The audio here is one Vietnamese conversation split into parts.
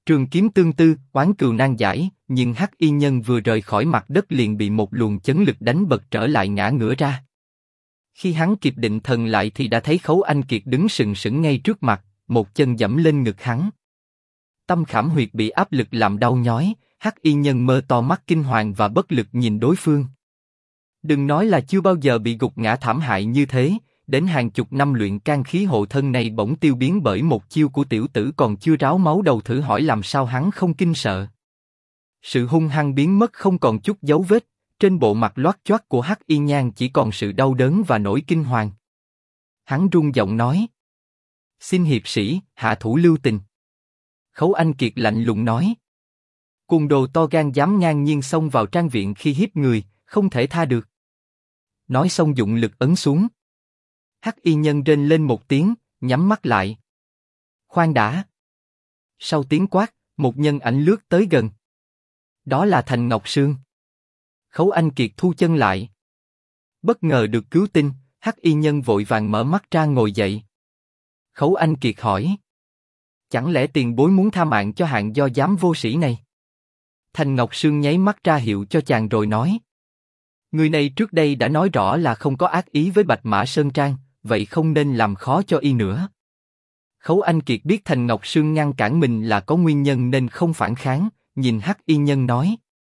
Trường kiếm tương tư, oán cừu nan giải, nhưng Hắc Y Nhân vừa rời khỏi mặt đất liền bị một luồng chấn lực đánh bật trở lại ngã ngửa ra. Khi hắn kịp định thần lại thì đã thấy Khấu Anh Kiệt đứng sừng sững ngay trước mặt, một chân giẫm lên ngực hắn. Tâm khảm huyệt bị áp lực làm đau nhói, Hắc Y Nhân mơ to mắt kinh hoàng và bất lực nhìn đối phương. Đừng nói là chưa bao giờ bị gục ngã thảm hại như thế, đến hàng chục năm luyện can khí hộ thân này bỗng tiêu biến bởi một chiêu của tiểu tử còn chưa ráo máu đầu, thử hỏi làm sao hắn không kinh sợ. Sự hung hăng biến mất không còn chút dấu vết, trên bộ mặt loát choát của Hắc Y Nhan chỉ còn sự đau đớn và nỗi kinh hoàng. Hắn run giọng nói: "Xin hiệp sĩ, hạ thủ lưu tình." Khấu Anh Kiệt lạnh lùng nói: "Cuồng đồ to gan dám ngang nhiên xông vào trang viện khi hiếp người, không thể tha được." Nói xong dụng lực ấn xuống. Hắc Y Nhân rên lên một tiếng, nhắm mắt lại. "Khoan đã!" Sau tiếng quát, một nhân ảnh lướt tới gần. Đó là Thành Ngọc Sương. Khấu Anh Kiệt thu chân lại. Bất ngờ được cứu tinh, Hắc Y Nhân vội vàng mở mắt ra ngồi dậy. Khấu Anh Kiệt hỏi: "Chẳng lẽ tiền bối muốn tha mạng cho hạng do dám vô sĩ này?" Thành Ngọc Sương nháy mắt ra hiệu cho chàng rồi nói: "Người này trước đây đã nói rõ là không có ác ý với Bạch Mã Sơn Trang, vậy không nên làm khó cho y nữa." Khấu Anh Kiệt biết Thành Ngọc Sương ngăn cản mình là có nguyên nhân nên không phản kháng, nhìn Hắc Y Nhân nói: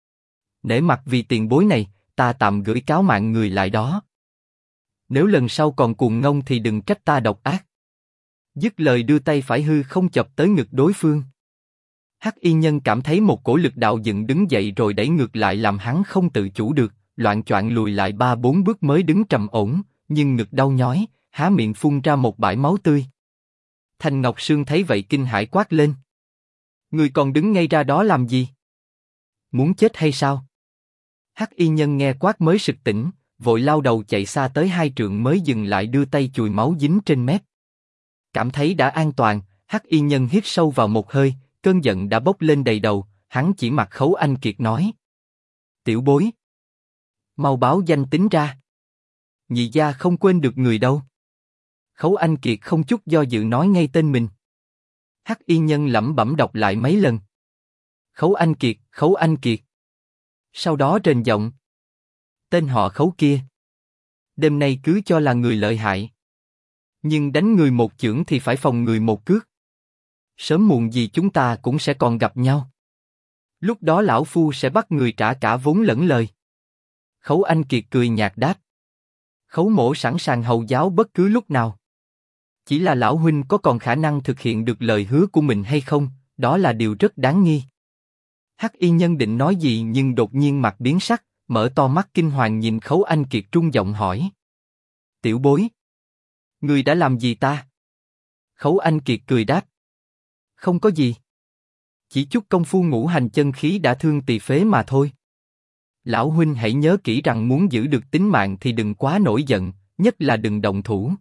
"Nể mặt vì tiền bối này, ta tạm gửi cáo mạng người lại đó. Nếu lần sau còn cuồng ngông thì đừng trách ta độc ác." Dứt lời đưa tay phải hư không chộp tới ngực đối phương. Hắc Y Nhân cảm thấy một cổ lực đạo dựng đứng dậy rồi đẩy ngược lại làm hắn không tự chủ được, loạng choạng lùi lại 3-4 bước mới đứng trầm ổn, nhưng ngực đau nhói, há miệng phun ra một bãi máu tươi. Thành Ngọc Sương thấy vậy kinh hãi quát lên: "Người còn đứng ngay ra đó làm gì? Muốn chết hay sao?" Hắc Y Nhân nghe quát mới sực tỉnh, vội lao đầu chạy xa tới 2 trượng mới dừng lại, đưa tay chùi máu dính trên mép. Cảm thấy đã an toàn, Hắc Y Nhân hít sâu vào một hơi, cơn giận đã bốc lên đầy đầu, hắn chỉ mặt Khấu Anh Kiệt nói: "Tiểu bối, mau báo danh tính ra. Nhị gia không quên được người đâu." Khấu Anh Kiệt không chút do dự nói ngay tên mình. Hắc Y Nhân lẩm bẩm đọc lại mấy lần: "Khấu Anh Kiệt, Khấu Anh Kiệt." Sau đó rền giọng: "Tên họ Khấu kia, đêm nay cứ cho là người lợi hại, nhưng đánh người một chưởng thì phải phòng người một cước. Sớm muộn gì chúng ta cũng sẽ còn gặp nhau. Lúc đó lão phu sẽ bắt người trả cả vốn lẫn lời." Khấu Anh Kiệt cười nhạt đáp: "Khấu mỗ sẵn sàng hầu giáo bất cứ lúc nào. Chỉ là lão huynh có còn khả năng thực hiện được lời hứa của mình hay không, đó là điều rất đáng nghi." Hắc Y Nhân định nói gì nhưng đột nhiên mặt biến sắc, mở to mắt kinh hoàng nhìn Khấu Anh Kiệt trung giọng hỏi: "Tiểu bối, ngươi đã làm gì ta?" Khấu Anh Kiệt cười đáp: "Không có gì. Chỉ chút công phu ngũ hành chân khí đã thương tỳ phế mà thôi. Lão huynh hãy nhớ kỹ rằng muốn giữ được tính mạng thì đừng quá nổi giận, nhất là đừng động thủ.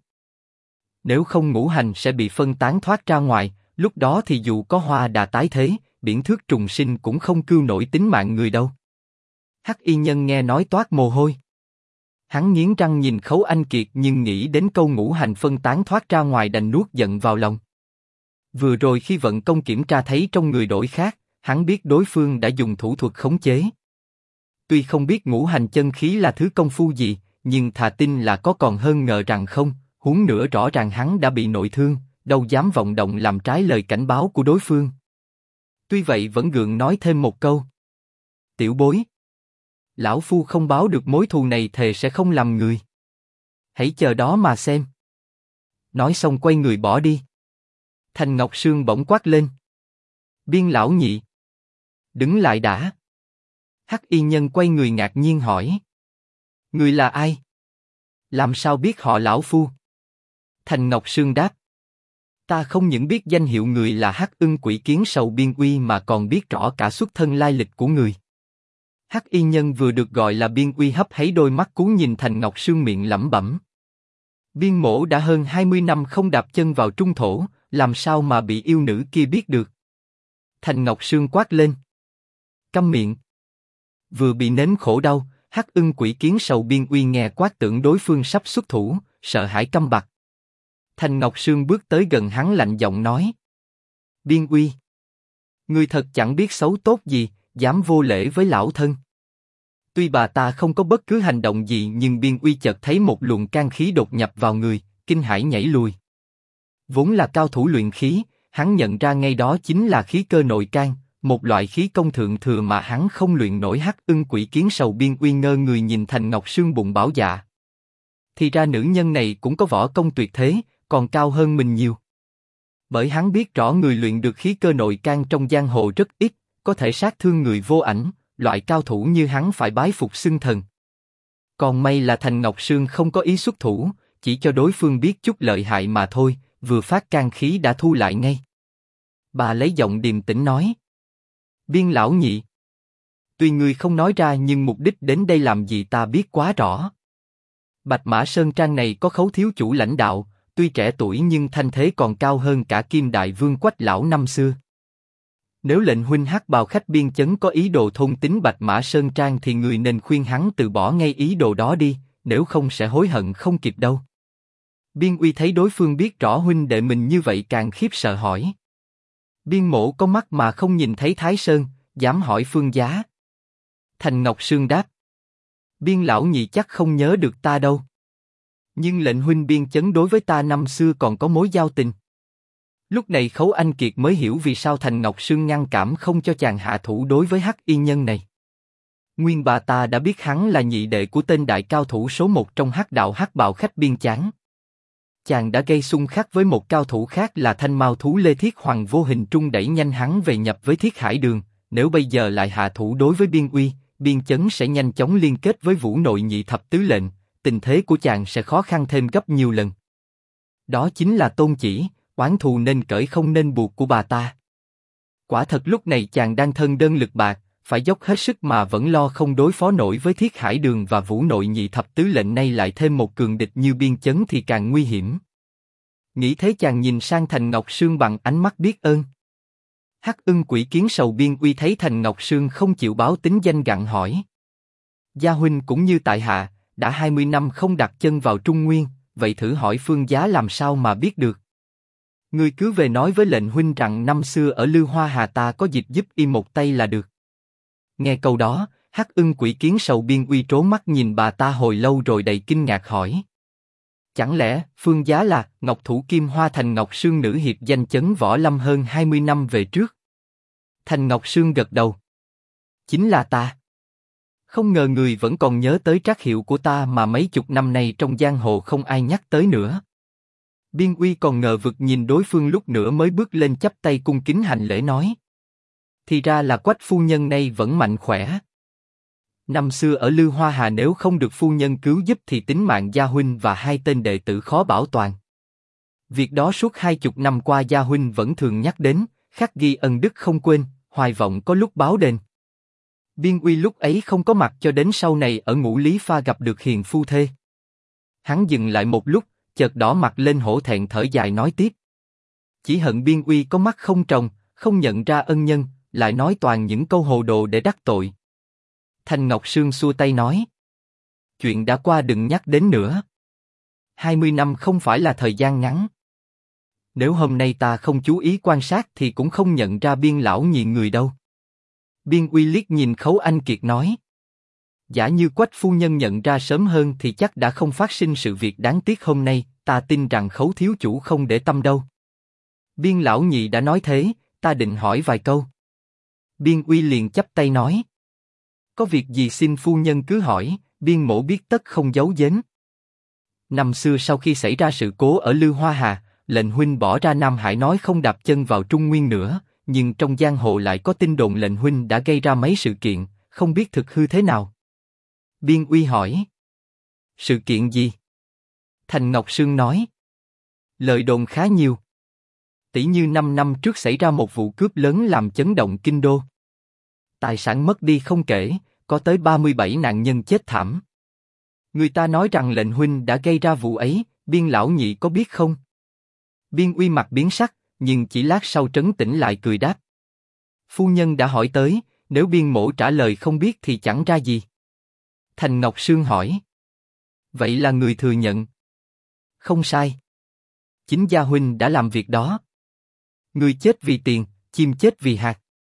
Nếu không ngũ hành sẽ bị phân tán thoát ra ngoài, lúc đó thì dù có hoa đà tái thế, biển thước trùng sinh cũng không cứu nổi tính mạng người đâu." Hắc Y Nhân nghe nói toát mồ hôi. Hắn nghiến răng nhìn Khấu Anh Kiệt nhưng nghĩ đến câu ngũ hành phân tán thoát ra ngoài đành nuốt giận vào lòng. Vừa rồi khi vận công kiểm tra thấy trong người đổi khác, hắn biết đối phương đã dùng thủ thuật khống chế. Tuy không biết ngũ hành chân khí là thứ công phu gì, nhưng thà tin là có còn hơn ngờ rằng không, huống nữa rõ ràng hắn đã bị nội thương, đâu dám vọng động làm trái lời cảnh báo của đối phương. Tuy vậy vẫn gượng nói thêm một câu: "Tiểu bối, lão phu không báo được mối thù này thề sẽ không làm người. Hãy chờ đó mà xem." Nói xong quay người bỏ đi. Thành Ngọc Sương bỗng quát lên: "Biên lão nhị, đứng lại đã." Hắc Y Nhân quay người ngạc nhiên hỏi: "Người là ai? Làm sao biết họ lão phu?" Thành Ngọc Sương đáp: "Ta không những biết danh hiệu người là Hắc Ưng Quỷ Kiến Sầu Biên Uy mà còn biết rõ cả xuất thân lai lịch của người." Hắc Y Nhân vừa được gọi là Biên Uy hấp háy đôi mắt cuốn nhìn Thành Ngọc Sương miệng lẩm bẩm: "Biên mỗ đã hơn 20 năm không đạp chân vào trung thổ, làm sao mà bị yêu nữ kia biết được?" Thành Ngọc Sương quát lên: "Câm miệng!" Vừa bị nếm khổ đau, Hắc Ưng Quỷ Kiến Sầu Biên Uy nghe quát tưởng đối phương sắp xuất thủ, sợ hãi câm bặt. Thành Ngọc Sương bước tới gần hắn lạnh giọng nói: "Biên Uy, Ngươi thật chẳng biết xấu tốt gì, dám vô lễ với lão thân. Tuy bà ta không có bất cứ hành động gì nhưng Biên Uy chợt thấy một luồng can khí đột nhập vào người, kinh hãi nhảy lùi. Vốn là cao thủ luyện khí, hắn nhận ra ngay đó chính là khí cơ nội can, một loại khí công thượng thừa mà hắn không luyện nổi. Hắc ưng quỷ kiến sầu. Biên Uy ngơ người nhìn Thành Ngọc Sương bụng bảo dạ. Thì ra nữ nhân này cũng có võ công tuyệt thế, còn cao hơn mình nhiều. Bởi hắn biết rõ người luyện được khí cơ nội can trong giang hồ rất ít, có thể sát thương người vô ảnh, loại cao thủ như hắn phải bái phục xưng thần. Còn may là Thành Ngọc Sương không có ý xuất thủ, chỉ cho đối phương biết chút lợi hại mà thôi, vừa phát can khí đã thu lại ngay. Bà lấy giọng điềm tĩnh nói: Biên lão nhị, tuy ngươi không nói ra nhưng mục đích đến đây làm gì ta biết quá rõ. Bạch Mã Sơn Trang này có Khấu thiếu chủ lãnh đạo, tuy trẻ tuổi nhưng thanh thế còn cao hơn cả Kim Đại Vương Quách lão năm xưa. Nếu lệnh huynh Hắc Bào khách biên chấn có ý đồ thôn tính Bạch Mã Sơn Trang thì người nên khuyên hắn từ bỏ ngay ý đồ đó đi, nếu không sẽ hối hận không kịp đâu. Biên Uy thấy đối phương biết rõ huynh đệ mình như vậy càng khiếp sợ hỏi: Biên mỗ có mắt mà không nhìn thấy Thái Sơn, dám hỏi phương giá. Thành Ngọc Sương đáp: Biên lão nhị chắc không nhớ được ta đâu. Nhưng lệnh huynh biên chấn đối với ta năm xưa còn có mối giao tình. Lúc này Khấu Anh Kiệt mới hiểu vì sao Thành Ngọc Sương ngăn cản không cho chàng hạ thủ đối với Hắc Y Nhân này. Nguyên bà ta đã biết hắn là nhị đệ của tên đại cao thủ số 1 trong Hắc đạo Hắc Bào khách biên chán. Chàng đã gây xung khắc với một cao thủ khác là Thanh Mao thú Lê Thiết Hoàng, vô hình trung đẩy nhanh hắn về nhập với Thiết Hải Đường. Nếu bây giờ lại hạ thủ đối với Biên Uy, biên chấn sẽ nhanh chóng liên kết với Vũ Nội nhị thập tứ lệnh, tình thế của chàng sẽ khó khăn thêm gấp nhiều lần. Đó chính là tôn chỉ, oán thù nên cởi không nên buộc của bà ta. Quả thật lúc này chàng đang thân đơn lực bạc, phải dốc hết sức mà vẫn lo không đối phó nổi với Thiết Hải Đường và Vũ Nội nhị thập tứ lệnh, nay lại thêm một cường địch như biên chấn thì càng nguy hiểm. Nghĩ thế chàng nhìn sang Thành Ngọc Sương bằng ánh mắt biết ơn. Hắc ưng quỷ kiến sầu. Biên Uy thấy Thành Ngọc Sương không chịu báo tính danh gặng hỏi: Gia huynh cũng như tại hạ, đã 20 năm không đặt chân vào Trung Nguyên, vậy thử hỏi phương giá làm sao mà biết được? Ngươi cứ về nói với lệnh huynh rằng năm xưa ở Lư Hoa Hà ta có dịch giúp y một tay là được. Nghe câu đó, Hắc ưng quỷ kiến sầu. Biên Uy trố mắt nhìn bà ta hồi lâu rồi đầy kinh ngạc hỏi: Chẳng lẽ phương giá là Ngọc Thủ Kim Hoa Thành Ngọc Sương nữ hiệp danh chấn võ lâm hơn 20 năm về trước? Thành Ngọc Sương gật đầu: Chính là ta. Không ngờ người vẫn còn nhớ tới trác hiệu của ta mà mấy chục năm nay trong giang hồ không ai nhắc tới nữa. Biên Uy còn ngờ vực nhìn đối phương lúc nữa mới bước lên chắp tay cung kính hành lễ nói: Thì ra là Quách phu nhân nay vẫn mạnh khỏe. Năm xưa ở Lư Hoa Hà nếu không được phu nhân cứu giúp thì tính mạng gia huynh và hai tên đệ tử khó bảo toàn. Việc đó suốt 20 năm qua gia huynh vẫn thường nhắc đến, khắc ghi ân đức không quên, hoài vọng có lúc báo đền. Biên Uy lúc ấy không có mặt cho đến sau này ở Ngũ Lý Pha gặp được hiền phu thê. Hắn dừng lại một lúc, chợt đỏ mặt lên hổ thẹn thở dài nói tiếp: Chỉ hận Biên Uy có mắt không tròng, không nhận ra ân nhân, lại nói toàn những câu hồ đồ để đắc tội. Thành Ngọc Sương xua tay nói: Chuyện đã qua đừng nhắc đến nữa. 20 năm không phải là thời gian ngắn. Nếu hôm nay ta không chú ý quan sát thì cũng không nhận ra Biên lão nhị người đâu. Biên Uy liếc nhìn Khấu Anh Kiệt nói: Giả như Quách phu nhân nhận ra sớm hơn thì chắc đã không phát sinh sự việc đáng tiếc hôm nay, ta tin rằng Khấu thiếu chủ không để tâm đâu. Biên lão nhị đã nói thế, ta định hỏi vài câu. Biên Uy liền chắp tay nói: Có việc gì xin phu nhân cứ hỏi, Biên mỗ biết tất không giấu giếm. Năm xưa sau khi xảy ra sự cố ở Lư Hoa Hà, lệnh huynh bỏ ra Nam Hải nói không đạp chân vào Trung Nguyên nữa, nhưng trong giang hồ lại có tin đồn lệnh huynh đã gây ra mấy sự kiện, không biết thực hư thế nào. Biên Uy hỏi: Sự kiện gì? Thành Ngọc Sương nói: Lời đồn khá nhiều. Tỷ như 5 năm trước xảy ra một vụ cướp lớn làm chấn động kinh đô. Tài sản mất đi không kể, có tới 37 nạn nhân chết thảm. Người ta nói rằng lệnh huynh đã gây ra vụ ấy, Biên lão nhị có biết không? Biên Uy mặt biến sắc, nhưng chỉ lát sau trấn tĩnh lại cười đáp: Phu nhân đã hỏi tới, nếu Biên mỗ trả lời không biết thì chẳng ra gì. Thành Ngọc Sương hỏi: Vậy là người thừa nhận? Không sai. Chính gia huynh đã làm việc đó. Người chết vì tiền, chim chết vì hạt.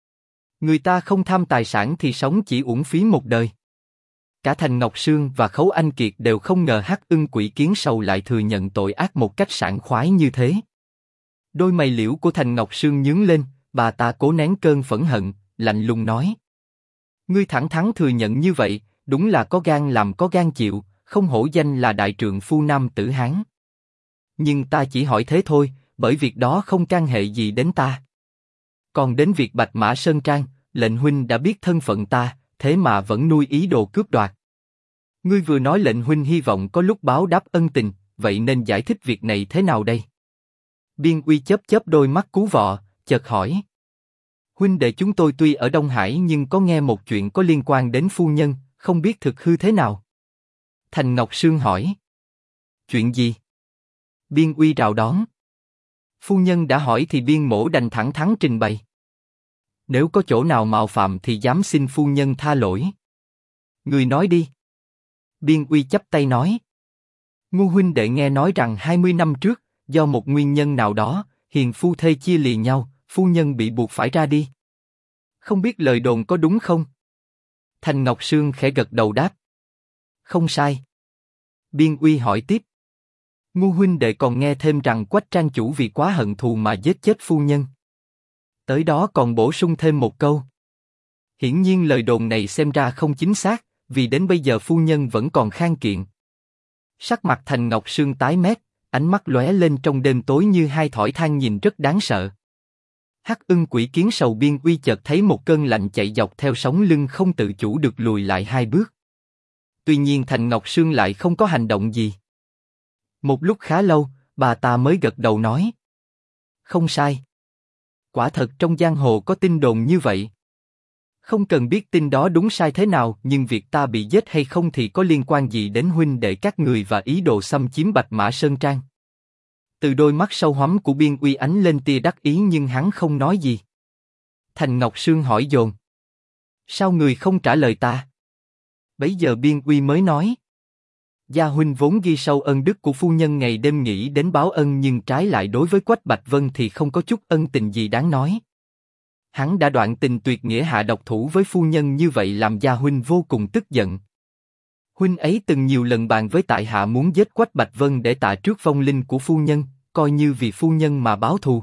Người ta không tham tài sản thì sống chỉ uổng phí một đời. Cả Thành Ngọc Sương và Khấu Anh Kiệt đều không ngờ Hắc Ưng Quỷ Kiến Sầu lại thừa nhận tội ác một cách sảng khoái như thế. Đôi mày liễu của Thành Ngọc Sương nhướng lên, bà ta cố nén cơn phẫn hận, lạnh lùng nói: Ngươi thẳng thắn thừa nhận như vậy, đúng là có gan làm có gan chịu, không hổ danh là đại trượng phu nam tử Hán. Nhưng ta chỉ hỏi thế thôi, bởi việc đó không can hệ gì đến ta. Còn đến việc Bạch Mã Sơn Trang, lệnh huynh đã biết thân phận ta, thế mà vẫn nuôi ý đồ cướp đoạt. Ngươi vừa nói lệnh huynh hy vọng có lúc báo đáp ân tình, vậy nên giải thích việc này thế nào đây? Biên Uy chớp chớp đôi mắt cú vọ, chợt hỏi: Huynh đệ chúng tôi tuy ở Đông Hải nhưng có nghe một chuyện có liên quan đến phu nhân, không biết thực hư thế nào? Thành Ngọc Sương hỏi: Chuyện gì? Biên Uy rào đón: Phu nhân đã hỏi thì Biên Mỗ đành thẳng thắn trình bày. Nếu có chỗ nào mạo phạm thì dám xin phu nhân tha lỗi. Người nói đi. Biên Uy chắp tay nói: Ngu huynh đệ nghe nói rằng 20 năm trước, do một nguyên nhân nào đó, hiền phu thê chia lìa nhau, phu nhân bị buộc phải ra đi. Không biết lời đồn có đúng không? Thành Ngọc Sương khẽ gật đầu đáp: Không sai. Biên Uy hỏi tiếp: Ngu huynh đệ còn nghe thêm rằng Quách trang chủ vì quá hận thù mà giết chết phu nhân. Tới đó còn bổ sung thêm một câu: Hiển nhiên lời đồn này xem ra không chính xác, vì đến bây giờ phu nhân vẫn còn kháng kiện. Sắc mặt Thành Ngọc Sương tái mét, ánh mắt lóe lên trong đêm tối như hai thỏi than nhìn rất đáng sợ. Hắc Ưng Quỷ Kiến Sầu Biên Uy chợt thấy một cơn lạnh chạy dọc theo sống lưng, không tự chủ được lùi lại hai bước. Tuy nhiên Thành Ngọc Sương lại không có hành động gì. Một lúc khá lâu, bà ta mới gật đầu nói: Không sai. Quả thật trong giang hồ có tin đồn như vậy. Không cần biết tin đó đúng sai thế nào, nhưng việc ta bị giết hay không thì có liên quan gì đến huynh đệ các người và ý đồ xâm chiếm Bạch Mã Sơn Trang? Từ đôi mắt sâu hoắm của Biên Uy ánh lên tia đắc ý nhưng hắn không nói gì. Thành Ngọc Sương hỏi dồn: Sao người không trả lời ta? Bấy giờ Biên Uy mới nói: Gia huynh vốn ghi sâu ân đức của phu nhân, ngày đêm nghĩ đến báo ân, nhưng trái lại đối với Quách Bạch Vân thì không có chút ân tình gì đáng nói. Hắn đã đoạn tình tuyệt nghĩa hạ độc thủ với phu nhân như vậy làm gia huynh vô cùng tức giận. Huynh ấy từng nhiều lần bàn với tại hạ muốn giết Quách Bạch Vân để tạ trước vong linh của phu nhân, coi như vì phu nhân mà báo thù.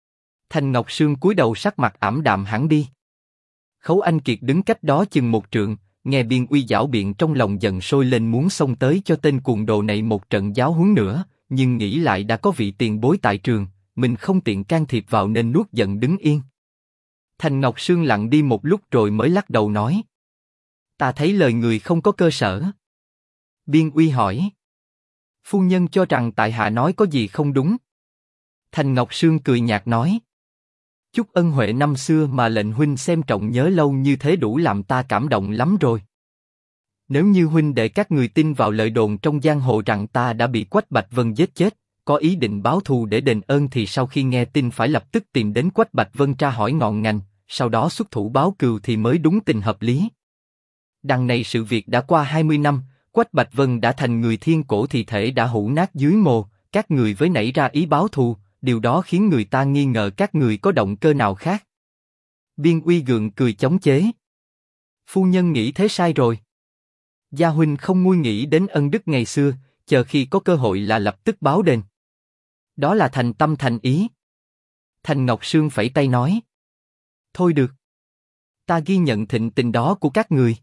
Thành Ngọc Sương cúi đầu, sắc mặt ảm đạm hẳn đi. Khấu Anh Kiệt đứng cách đó chừng một trượng, nghe Biên Uy giảo biện trong lòng dần sôi lên, muốn xông tới cho tên cuồng đồ này một trận giáo huấn nữa, nhưng nghĩ lại đã có vị tiền bối tại trường, mình không tiện can thiệp vào nên nuốt giận đứng yên. Thành Ngọc Sương lặng đi một lúc rồi mới lắc đầu nói: Ta thấy lời người không có cơ sở. Biên Uy hỏi: Phu nhân cho rằng tại hạ nói có gì không đúng? Thành Ngọc Sương cười nhạt nói: Chút ân huệ năm xưa mà lệnh huynh xem trọng nhớ lâu như thế đủ làm ta cảm động lắm rồi. Nếu như huynh để các người tin vào lời đồn trong giang hồ rằng ta đã bị Quách Bạch Vân giết chết, có ý định báo thù để đền ơn, thì sau khi nghe tin phải lập tức tìm đến Quách Bạch Vân tra hỏi ngọn ngành, sau đó xuất thủ báo cừu thì mới đúng tình hợp lý. Đằng này sự việc đã qua 20 năm, Quách Bạch Vân đã thành người thiên cổ, thì thể đã hủ nát dưới mồ, các người với nảy ra ý báo thù, điều đó khiến người ta nghi ngờ các người có động cơ nào khác. Biên Uy gượng cười chống chế: Phu nhân nghĩ thế sai rồi. Gia huynh không nguôi nghĩ đến ân đức ngày xưa, chờ khi có cơ hội là lập tức báo đền. Đó là thành tâm thành ý. Thành Ngọc Sương phẩy tay nói: Thôi được. Ta ghi nhận thịnh tình đó của các người.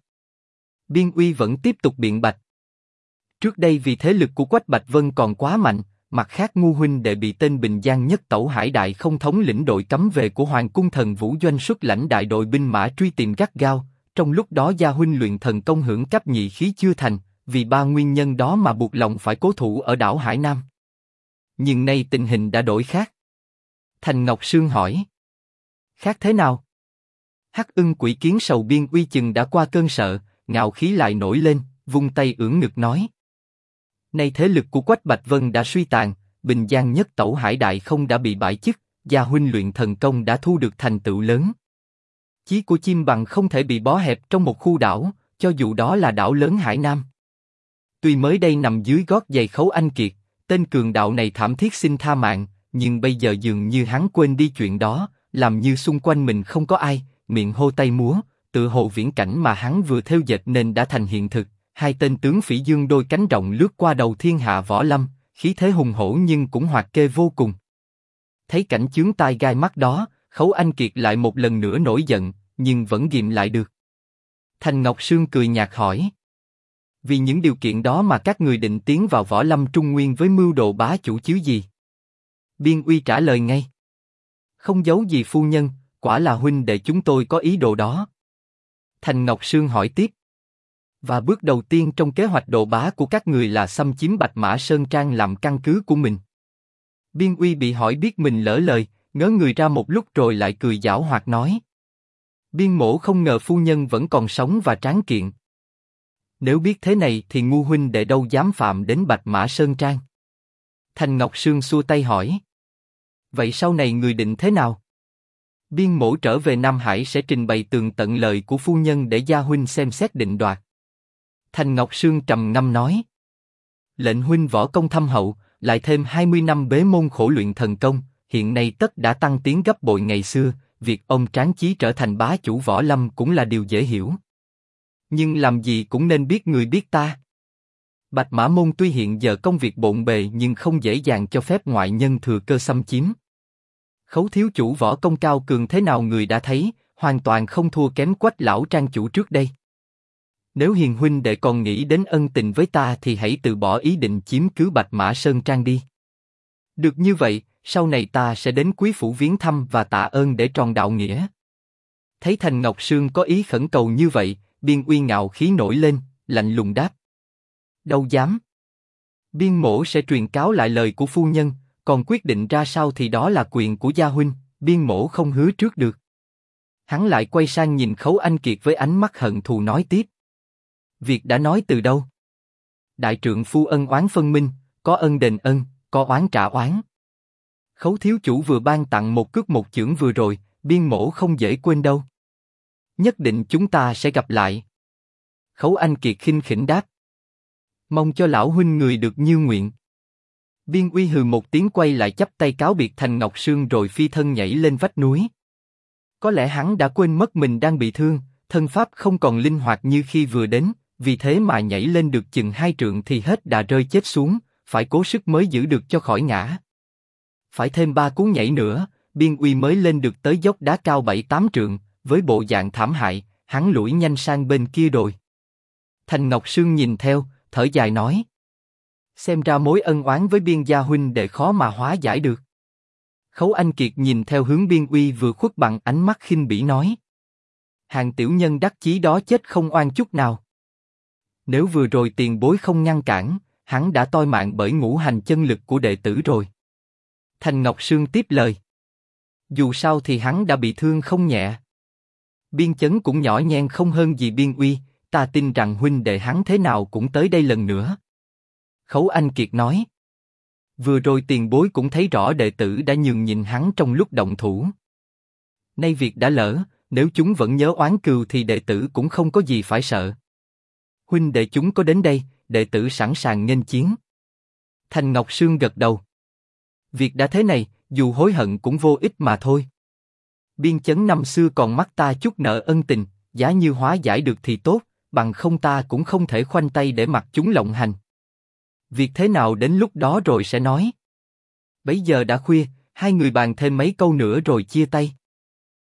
Biên Uy vẫn tiếp tục biện bạch: Trước đây vì thế lực của Quách Bạch Vân còn quá mạnh, mặt khác ngu huynh đệ bị tên Bình Giang Nhất Tẩu Hải Đại không thống lĩnh đội cấm vệ của Hoàng Cung Thần Vũ Doanh xuất lãnh đại đội binh mã truy tìm gắt gao. Trong lúc đó gia huynh luyện thần công hưởng cấp nhị khí chưa thành, vì ba nguyên nhân đó mà buộc lòng phải cố thủ ở đảo Hải Nam. Nhưng nay tình hình đã đổi khác. Thành Ngọc Sương hỏi: Khác thế nào? Hắc Ưng Quỷ Kiến Sầu Biên Uy chừng đã qua cơn sợ, ngạo khí lại nổi lên, vung tay ưỡn ngực nói: Nay thế lực của Quách Bạch Vân đã suy tàn, Bình Giang Nhất Tẩu Hải Đại không đã bị bãi chức, gia huynh luyện thần công đã thu được thành tựu lớn. Chí của chim bằng không thể bị bó hẹp trong một khu đảo, cho dù đó là đảo lớn Hải Nam. Tuy mới đây nằm dưới gót giày Khấu Anh Kiệt, tên cường đạo này thảm thiết xin tha mạng, nhưng bây giờ dường như hắn quên đi chuyện đó, làm như xung quanh mình không có ai, miệng hô tay múa, tự hồ viễn cảnh mà hắn vừa thêu dệt nên đã thành hiện thực. Hai tên tướng phỉ dương đôi cánh rộng lướt qua đầu thiên hạ võ lâm, khí thế hùng hổ nhưng cũng hoạt kê vô cùng. Thấy cảnh chướng tai gai mắt đó, Khấu Anh Kiệt lại một lần nữa nổi giận, nhưng vẫn ghìm lại được. Thành Ngọc Sương cười nhạt hỏi: vì những điều kiện đó mà các người định tiến vào võ lâm Trung Nguyên với mưu đồ bá chủ chứ gì? Biên Uy trả lời ngay: không giấu gì phu nhân, quả là huynh đệ chúng tôi có ý đồ đó. Thành Ngọc Sương hỏi tiếp: và bước đầu tiên trong kế hoạch đồ bá của các người là xâm chiếm Bạch Mã Sơn Trang làm căn cứ của mình. Biên Uy bị hỏi biết mình lỡ lời, ngớ người ra một lúc rồi lại cười giảo hoạt nói: Biên mỗ không ngờ phu nhân vẫn còn sống và tráng kiện. Nếu biết thế này thì ngu huynh đệ đâu dám phạm đến Bạch Mã Sơn Trang. Thành Ngọc Sương xua tay hỏi: vậy sau này người định thế nào? Biên mỗ trở về Nam Hải sẽ trình bày tường tận lời của phu nhân để gia huynh xem xét định đoạt. Thành Ngọc Sương trầm ngâm nói: lệnh huynh võ công thâm hậu, lại thêm 20 năm bế môn khổ luyện thần công, hiện nay tất đã tăng tiến gấp bội ngày xưa, việc ông tráng chí trở thành bá chủ võ lâm cũng là điều dễ hiểu. Nhưng làm gì cũng nên biết người biết ta. Bạch Mã Môn tuy hiện giờ công việc bộn bề nhưng không dễ dàng cho phép ngoại nhân thừa cơ xâm chiếm. Khấu thiếu chủ võ công cao cường thế nào người đã thấy, hoàn toàn không thua kém Quách lão trang chủ trước đây. Nếu hiền huynh đệ còn nghĩ đến ân tình với ta thì hãy từ bỏ ý định chiếm cứ Bạch Mã Sơn Trang đi. Được như vậy, sau này ta sẽ đến quý phủ viếng thăm và tạ ơn để tròn đạo nghĩa. Thấy Thành Ngọc Sương có ý khẩn cầu như vậy, Biên Uy ngạo khí nổi lên, lạnh lùng đáp: đâu dám. Biên mỗ sẽ truyền cáo lại lời của phu nhân, còn quyết định ra sao thì đó là quyền của gia huynh, biên mỗ không hứa trước được. Hắn lại quay sang nhìn Khấu Anh Kiệt với ánh mắt hận thù nói tiếp: việc đã nói từ đâu? Đại trượng phu ân oán phân minh, có ân đền ân, có oán trả oán. Khấu thiếu chủ vừa ban tặng một cước một chưởng vừa rồi, biên mỗ không dễ quên đâu. Nhất định chúng ta sẽ gặp lại. Khấu Anh Kiệt khinh khỉnh đáp: mong cho lão huynh người được như nguyện. Biên Uy hừ một tiếng quay lại chắp tay cáo biệt Thành Ngọc Sương rồi phi thân nhảy lên vách núi. Có lẽ hắn đã quên mất mình đang bị thương, thân pháp không còn linh hoạt như khi vừa đến, vì thế mà nhảy lên được chừng 2 trượng thì hết đà rơi chết xuống, phải cố sức mới giữ được cho khỏi ngã. Phải thêm 3 cú nhảy nữa, Biên Uy mới lên được tới dốc đá cao 7-8 trượng, với bộ dạng thảm hại, hắn lủi nhanh sang bên kia đồi. Thành Ngọc Sương nhìn theo, thở dài nói: xem ra mối ân oán với Biên gia huynh đệ khó mà hóa giải được. Khấu Anh Kiệt nhìn theo hướng Biên Uy vừa khuất bằng ánh mắt khinh bỉ nói: hàng tiểu nhân đắc chí đó chết không oan chút nào. Nếu vừa rồi tiền bối không ngăn cản, hắn đã toi mạng bởi ngũ hành chân lực của đệ tử rồi. Thành Ngọc Sương tiếp lời: dù sao thì hắn đã bị thương không nhẹ. Biên Chấn cũng nhỏ nhen không hơn gì Biên Uy, ta tin rằng huynh đệ hắn thế nào cũng tới đây lần nữa. Khấu Anh Kiệt nói: vừa rồi tiền bối cũng thấy rõ đệ tử đã nhường nhịn hắn trong lúc động thủ. Nay việc đã lỡ, nếu chúng vẫn nhớ oán cừu thì đệ tử cũng không có gì phải sợ. Huynh đệ chúng có đến đây, đệ tử sẵn sàng nghênh chiến. Thành Ngọc Sương gật đầu: việc đã thế này, dù hối hận cũng vô ích mà thôi. Biên Chấn năm xưa còn mắc ta chút nợ ân tình, giá như hóa giải được thì tốt, bằng không ta cũng không thể khoanh tay để mặc chúng lộng hành. Việc thế nào đến lúc đó rồi sẽ nói. Bấy giờ đã khuya, hai người bàn thêm mấy câu nữa rồi chia tay.